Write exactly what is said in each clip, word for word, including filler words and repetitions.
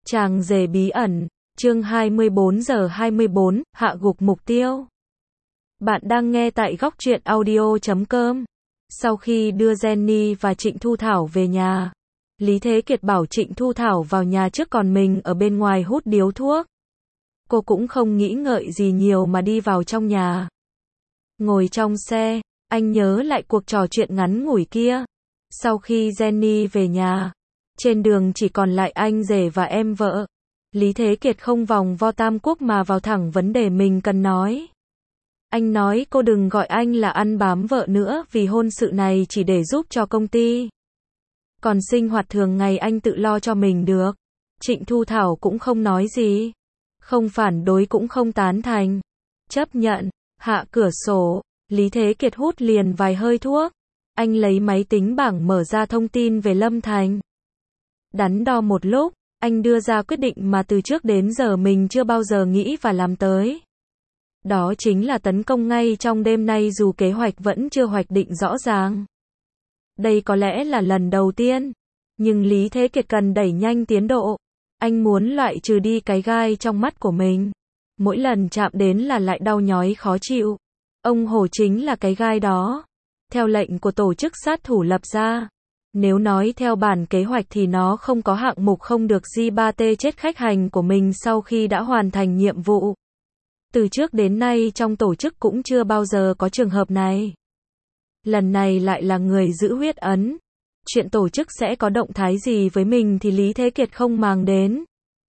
Chàng rể bí ẩn, chương hai mươi bốn giờ hai mươi bốn, hạ gục mục tiêu. Bạn đang nghe tại góc truyện audio chấm com. Sau khi đưa Jenny và Trịnh Thu Thảo về nhà, Lý Thế Kiệt bảo Trịnh Thu Thảo vào nhà trước còn mình ở bên ngoài hút điếu thuốc. Cô cũng không nghĩ ngợi gì nhiều mà đi vào trong nhà. Ngồi trong xe, anh nhớ lại cuộc trò chuyện ngắn ngủi kia. Sau khi Jenny về nhà, trên đường chỉ còn lại anh rể và em vợ. Lý Thế Kiệt không vòng vo tam quốc mà vào thẳng vấn đề mình cần nói. Anh nói cô đừng gọi anh là ăn bám vợ nữa vì hôn sự này chỉ để giúp cho công ty. Còn sinh hoạt thường ngày anh tự lo cho mình được. Trịnh Thu Thảo cũng không nói gì. Không phản đối cũng không tán thành. Chấp nhận, hạ cửa sổ, Lý Thế Kiệt hút liền vài hơi thuốc. Anh lấy máy tính bảng mở ra thông tin về Lâm Thành. Đắn đo một lúc, anh đưa ra quyết định mà từ trước đến giờ mình chưa bao giờ nghĩ và làm tới. Đó chính là tấn công ngay trong đêm nay dù kế hoạch vẫn chưa hoạch định rõ ràng. Đây có lẽ là lần đầu tiên, nhưng Lý Thế Kiệt cần đẩy nhanh tiến độ. Anh muốn loại trừ đi cái gai trong mắt của mình. Mỗi lần chạm đến là lại đau nhói khó chịu. Ông Hổ chính là cái gai đó. Theo lệnh của tổ chức sát thủ lập ra. Nếu nói theo bản kế hoạch thì nó không có hạng mục không được G ba T chết khách hành của mình sau khi đã hoàn thành nhiệm vụ. Từ trước đến nay trong tổ chức cũng chưa bao giờ có trường hợp này. Lần này lại là người giữ huyết ấn. Chuyện tổ chức sẽ có động thái gì với mình thì Lý Thế Kiệt không màng đến.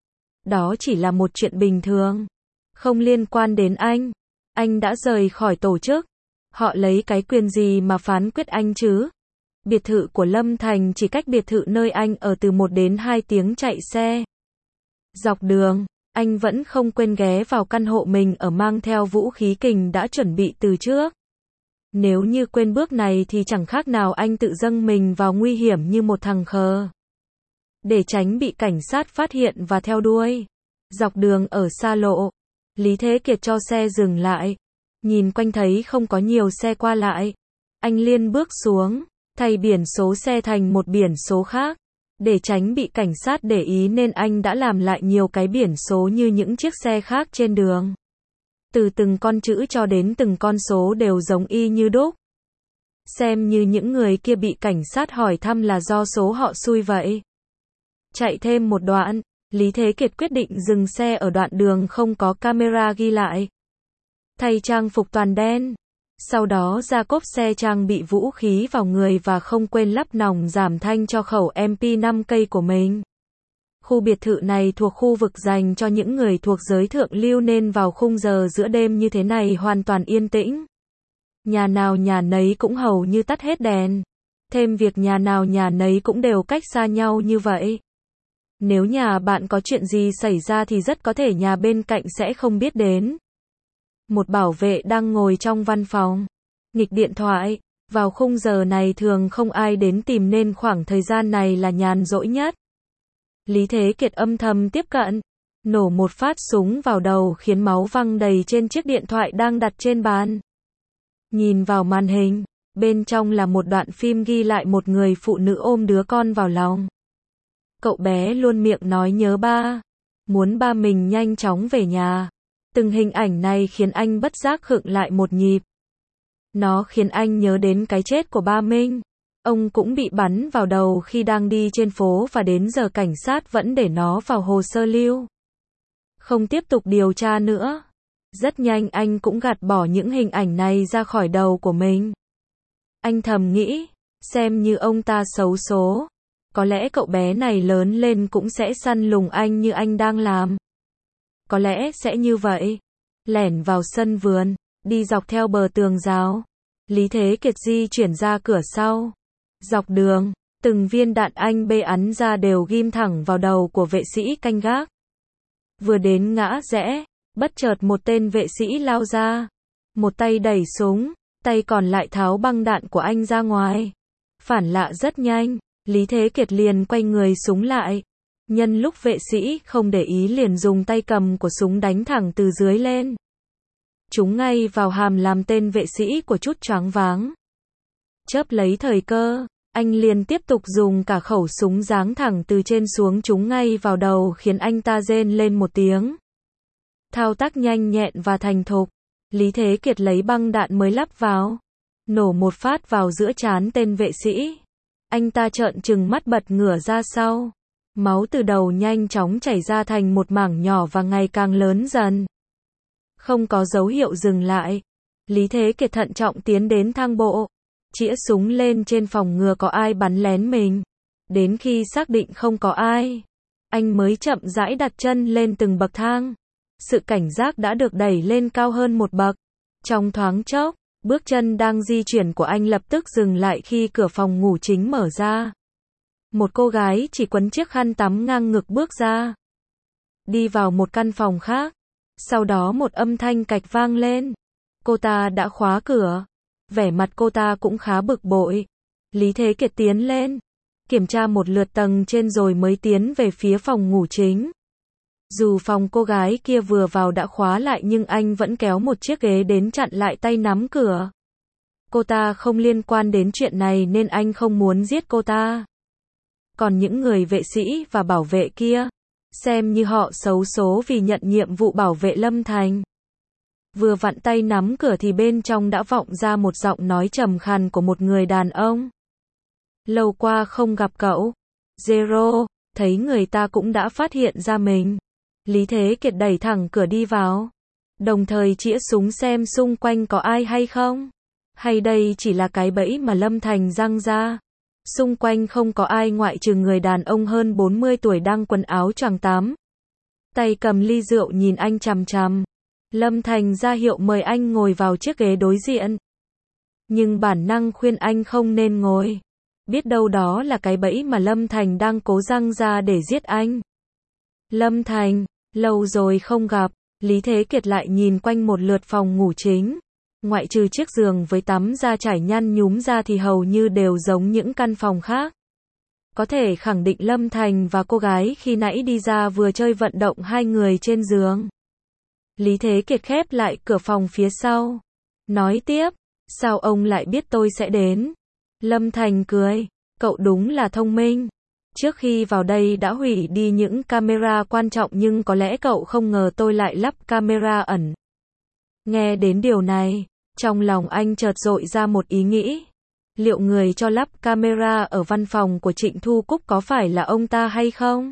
Đó chỉ là một chuyện bình thường. Không liên quan đến anh. Anh đã rời khỏi tổ chức. Họ lấy cái quyền gì mà phán quyết anh chứ? Biệt thự của Lâm Thành chỉ cách biệt thự nơi anh ở từ một đến hai tiếng chạy xe. Dọc đường, anh vẫn không quên ghé vào căn hộ mình ở mang theo vũ khí kình đã chuẩn bị từ trước. Nếu như quên bước này thì chẳng khác nào anh tự dâng mình vào nguy hiểm như một thằng khờ. Để tránh bị cảnh sát phát hiện và theo đuôi. Dọc đường ở xa lộ, Lý Thế Kiệt cho xe dừng lại. Nhìn quanh thấy không có nhiều xe qua lại. Anh liên bước xuống. Thay biển số xe thành một biển số khác. Để tránh bị cảnh sát để ý nên anh đã làm lại nhiều cái biển số như những chiếc xe khác trên đường. Từ từng con chữ cho đến từng con số đều giống y như đúc. Xem như những người kia bị cảnh sát hỏi thăm là do số họ xui vậy. Chạy thêm một đoạn, Lý Thế Kiệt quyết định dừng xe ở đoạn đường không có camera ghi lại. Thay trang phục toàn đen. Sau đó ra cốp xe trang bị vũ khí vào người và không quên lắp nòng giảm thanh cho khẩu em pê năm cây của mình. Khu biệt thự này thuộc khu vực dành cho những người thuộc giới thượng lưu nên vào khung giờ giữa đêm như thế này hoàn toàn yên tĩnh. Nhà nào nhà nấy cũng hầu như tắt hết đèn. Thêm việc nhà nào nhà nấy cũng đều cách xa nhau như vậy. Nếu nhà bạn có chuyện gì xảy ra thì rất có thể nhà bên cạnh sẽ không biết đến. Một bảo vệ đang ngồi trong văn phòng, nghịch điện thoại, vào khung giờ này thường không ai đến tìm nên khoảng thời gian này là nhàn rỗi nhất. Lý Thế Kiệt âm thầm tiếp cận, nổ một phát súng vào đầu khiến máu văng đầy trên chiếc điện thoại đang đặt trên bàn. Nhìn vào màn hình, bên trong là một đoạn phim ghi lại một người phụ nữ ôm đứa con vào lòng. Cậu bé luôn miệng nói nhớ ba, muốn ba mình nhanh chóng về nhà. Từng hình ảnh này khiến anh bất giác khựng lại một nhịp. Nó khiến anh nhớ đến cái chết của ba Minh. Ông cũng bị bắn vào đầu khi đang đi trên phố và đến giờ cảnh sát vẫn để nó vào hồ sơ lưu. Không tiếp tục điều tra nữa. Rất nhanh anh cũng gạt bỏ những hình ảnh này ra khỏi đầu của mình. Anh thầm nghĩ, xem như ông ta xấu số. Có lẽ cậu bé này lớn lên cũng sẽ săn lùng anh như anh đang làm. Có lẽ sẽ như vậy. Lẻn vào sân vườn, đi dọc theo bờ tường rào. Lý Thế Kiệt di chuyển ra cửa sau. Dọc đường, từng viên đạn anh bê ắn ra đều ghim thẳng vào đầu của vệ sĩ canh gác. Vừa đến ngã rẽ, bất chợt một tên vệ sĩ lao ra. Một tay đẩy súng, tay còn lại tháo băng đạn của anh ra ngoài. Phản lạ rất nhanh, Lý Thế Kiệt liền quay người súng lại. Nhân lúc vệ sĩ không để ý liền dùng tay cầm của súng đánh thẳng từ dưới lên. Trúng ngay vào hàm làm tên vệ sĩ của chút choáng váng. Chớp lấy thời cơ, Anh liền tiếp tục dùng cả khẩu súng giáng thẳng từ trên xuống trúng ngay vào đầu khiến anh ta rên lên một tiếng. Thao tác nhanh nhẹn và thành thục. Lý Thế Kiệt lấy băng đạn mới lắp vào. Nổ một phát vào giữa trán tên vệ sĩ. Anh ta trợn trừng mắt bật ngửa ra sau. Máu từ đầu nhanh chóng chảy ra thành một mảng nhỏ và ngày càng lớn dần. Không có dấu hiệu dừng lại. Lý Thế Kiệt thận trọng tiến đến thang bộ. Chĩa súng lên trên phòng ngừa có ai bắn lén mình. Đến khi xác định không có ai, anh mới chậm rãi đặt chân lên từng bậc thang. Sự cảnh giác đã được đẩy lên cao hơn một bậc. Trong thoáng chốc, bước chân đang di chuyển của anh lập tức dừng lại khi cửa phòng ngủ chính mở ra. Một cô gái chỉ quấn chiếc khăn tắm ngang ngực bước ra. Đi vào một căn phòng khác. Sau đó một âm thanh cạch vang lên. Cô ta đã khóa cửa. Vẻ mặt cô ta cũng khá bực bội. Lý Thế Kiệt tiến lên. Kiểm tra một lượt tầng trên rồi mới tiến về phía phòng ngủ chính. Dù phòng cô gái kia vừa vào đã khóa lại nhưng anh vẫn kéo một chiếc ghế đến chặn lại tay nắm cửa. Cô ta không liên quan đến chuyện này nên anh không muốn giết cô ta. Còn những người vệ sĩ và bảo vệ kia, xem như họ xấu số vì nhận nhiệm vụ bảo vệ Lâm Thành. Vừa vặn tay nắm cửa thì bên trong đã vọng ra một giọng nói trầm khàn của một người đàn ông. Lâu qua không gặp cậu. Zero, thấy người ta cũng đã phát hiện ra mình. Lý Thế Kiệt đẩy thẳng cửa đi vào. Đồng thời chĩa súng xem xung quanh có ai hay không. Hay đây chỉ là cái bẫy mà Lâm Thành giăng ra. Xung quanh không có ai ngoại trừ người đàn ông hơn bốn mươi tuổi đang quần áo choàng tắm. Tay cầm ly rượu nhìn anh chằm chằm. Lâm Thành ra hiệu mời anh ngồi vào chiếc ghế đối diện. Nhưng bản năng khuyên anh không nên ngồi. Biết đâu đó là cái bẫy mà Lâm Thành đang cố giăng ra để giết anh. Lâm Thành, lâu rồi không gặp. Lý Thế Kiệt lại nhìn quanh một lượt phòng ngủ chính. Ngoại trừ chiếc giường với tắm da trải nhăn nhúm ra thì hầu như đều giống những căn phòng khác. Có thể khẳng định Lâm Thành và cô gái khi nãy đi ra vừa chơi vận động hai người trên giường. Lý Thế Kiệt khép lại cửa phòng phía sau. Nói tiếp, sao ông lại biết tôi sẽ đến? Lâm Thành cười, cậu đúng là thông minh. Trước khi vào đây đã hủy đi những camera quan trọng nhưng có lẽ cậu không ngờ tôi lại lắp camera ẩn. Nghe đến điều này, trong lòng anh chợt dội ra một ý nghĩ. Liệu người cho lắp camera ở văn phòng của Trịnh Thu Cúc có phải là ông ta hay không?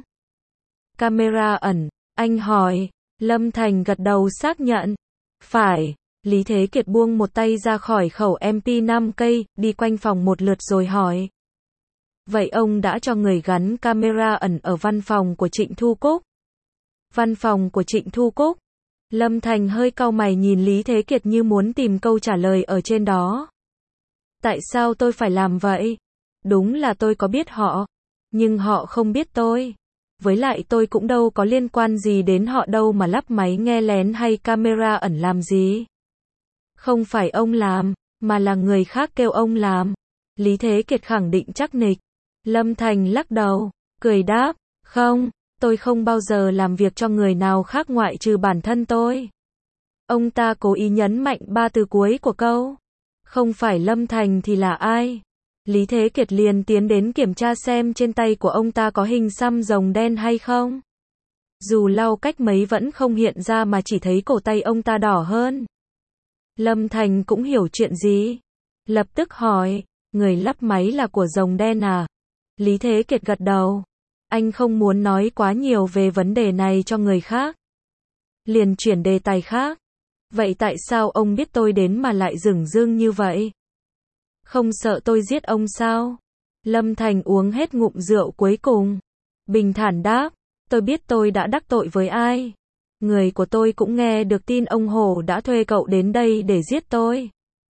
Camera ẩn, anh hỏi. Lâm Thành gật đầu xác nhận. Phải. Lý Thế Kiệt buông một tay ra khỏi khẩu em pê năm cây, đi quanh phòng một lượt rồi hỏi. Vậy ông đã cho người gắn camera ẩn ở văn phòng của Trịnh Thu Cúc? Văn phòng của Trịnh Thu Cúc? Lâm Thành hơi cau mày nhìn Lý Thế Kiệt như muốn tìm câu trả lời ở trên đó. Tại sao tôi phải làm vậy? Đúng là tôi có biết họ, nhưng họ không biết tôi. Với lại tôi cũng đâu có liên quan gì đến họ đâu mà lắp máy nghe lén hay camera ẩn làm gì. Không phải ông làm, mà là người khác kêu ông làm. Lý Thế Kiệt khẳng định chắc nịch. Lâm Thành lắc đầu, cười đáp, không, tôi không bao giờ làm việc cho người nào khác ngoại trừ bản thân tôi. Ông ta cố ý nhấn mạnh ba từ cuối của câu. Không phải Lâm Thành thì là ai? Lý Thế Kiệt liền tiến đến kiểm tra xem trên tay của ông ta có hình xăm rồng đen hay không. Dù lau cách mấy vẫn không hiện ra mà chỉ thấy cổ tay ông ta đỏ hơn. Lâm Thành cũng hiểu chuyện gì. Lập tức hỏi, người lắp máy là của rồng đen à? Lý Thế Kiệt gật đầu. Anh không muốn nói quá nhiều về vấn đề này cho người khác. Liền chuyển đề tài khác. Vậy tại sao ông biết tôi đến mà lại dửng dưng như vậy? Không sợ tôi giết ông sao? Lâm Thành uống hết ngụm rượu cuối cùng. Bình thản đáp, tôi biết tôi đã đắc tội với ai. Người của tôi cũng nghe được tin ông Hổ đã thuê cậu đến đây để giết tôi.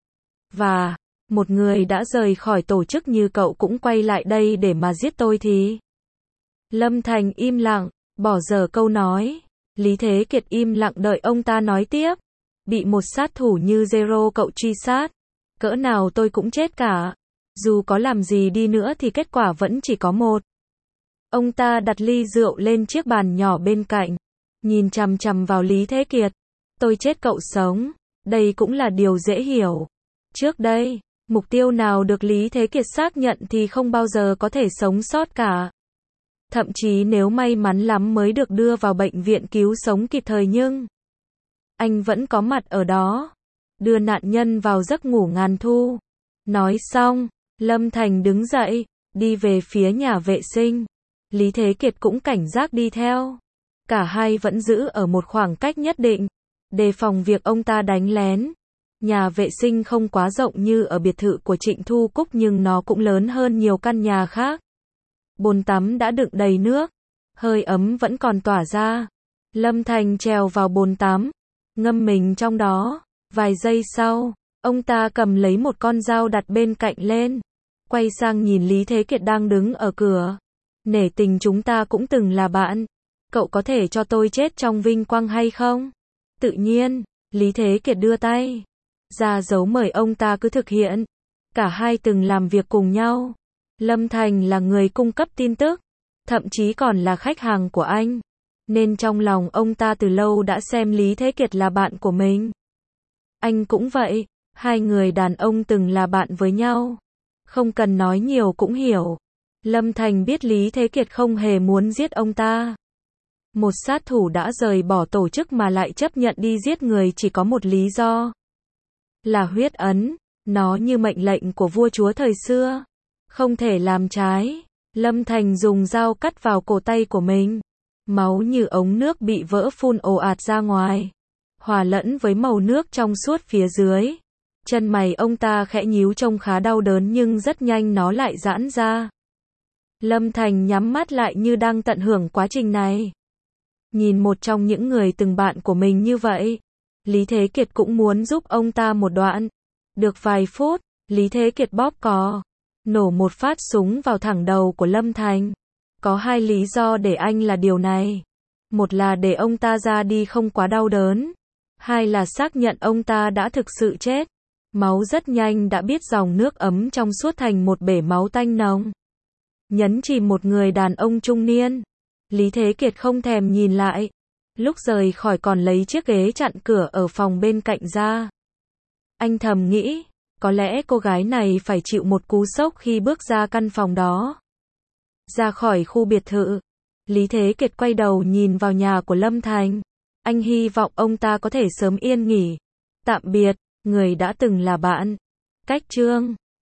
Và, một người đã rời khỏi tổ chức như cậu cũng quay lại đây để mà giết tôi thì... Lâm Thành im lặng, bỏ dở câu nói. Lý Thế Kiệt im lặng đợi ông ta nói tiếp. Bị một sát thủ như Zero cậu truy sát. Cỡ nào tôi cũng chết cả. Dù có làm gì đi nữa thì kết quả vẫn chỉ có một. Ông ta đặt ly rượu lên chiếc bàn nhỏ bên cạnh. Nhìn chằm chằm vào Lý Thế Kiệt. Tôi chết cậu sống. Đây cũng là điều dễ hiểu. Trước đây, Mục tiêu nào được Lý Thế Kiệt xác nhận thì không bao giờ có thể sống sót cả. Thậm chí nếu may mắn lắm mới được đưa vào bệnh viện cứu sống kịp thời nhưng anh vẫn có mặt ở đó, đưa nạn nhân vào giấc ngủ ngàn thu. Nói xong, Lâm Thành đứng dậy, đi về phía nhà vệ sinh. Lý Thế Kiệt cũng cảnh giác đi theo. Cả hai vẫn giữ ở một khoảng cách nhất định, đề phòng việc ông ta đánh lén. Nhà vệ sinh không quá rộng như ở biệt thự của Trịnh Thu Cúc nhưng nó cũng lớn hơn nhiều căn nhà khác. Bồn tắm đã đựng đầy nước, hơi ấm vẫn còn tỏa ra. Lâm Thành trèo vào bồn tắm, ngâm mình trong đó. Vài giây sau, ông ta cầm lấy một con dao đặt bên cạnh lên, quay sang nhìn Lý Thế Kiệt đang đứng ở cửa. Nể tình chúng ta cũng từng là bạn, cậu có thể cho tôi chết trong vinh quang hay không? Tự nhiên, Lý Thế Kiệt đưa tay ra dấu mời ông ta cứ thực hiện. Cả hai từng làm việc cùng nhau. Lâm Thành là người cung cấp tin tức, thậm chí còn là khách hàng của anh, nên trong lòng ông ta từ lâu đã xem Lý Thế Kiệt là bạn của mình. Anh cũng vậy, hai người đàn ông từng là bạn với nhau. Không cần nói nhiều cũng hiểu. Lâm Thành biết Lý Thế Kiệt không hề muốn giết ông ta. Một sát thủ đã rời bỏ tổ chức mà lại chấp nhận đi giết người chỉ có một lý do. Là huyết ấn, nó như mệnh lệnh của vua chúa thời xưa. Không thể làm trái. Lâm Thành dùng dao cắt vào cổ tay của mình. Máu như ống nước bị vỡ phun ồ ạt ra ngoài, hòa lẫn với màu nước trong suốt phía dưới. Chân mày ông ta khẽ nhíu trông khá đau đớn nhưng rất nhanh nó lại giãn ra. Lâm Thành nhắm mắt lại như đang tận hưởng quá trình này. Nhìn một trong những người từng bạn của mình như vậy, Lý Thế Kiệt cũng muốn giúp ông ta một đoạn. Được vài phút, Lý Thế Kiệt bóp cò, nổ một phát súng vào thẳng đầu của Lâm Thành. Có hai lý do để anh là điều này. Một là để ông ta ra đi không quá đau đớn. Hai là xác nhận ông ta đã thực sự chết. Máu rất nhanh đã biết dòng nước ấm trong suốt thành một bể máu tanh nồng. Nhấn chìm một người đàn ông trung niên. Lý Thế Kiệt không thèm nhìn lại. Lúc rời khỏi còn lấy chiếc ghế chặn cửa ở phòng bên cạnh ra. Anh thầm nghĩ, có lẽ cô gái này phải chịu một cú sốc khi bước ra căn phòng đó. Ra khỏi khu biệt thự, Lý Thế Kiệt quay đầu nhìn vào nhà của Lâm Thành. Anh hy vọng ông ta có thể sớm yên nghỉ. Tạm biệt, người đã từng là bạn. Cách chương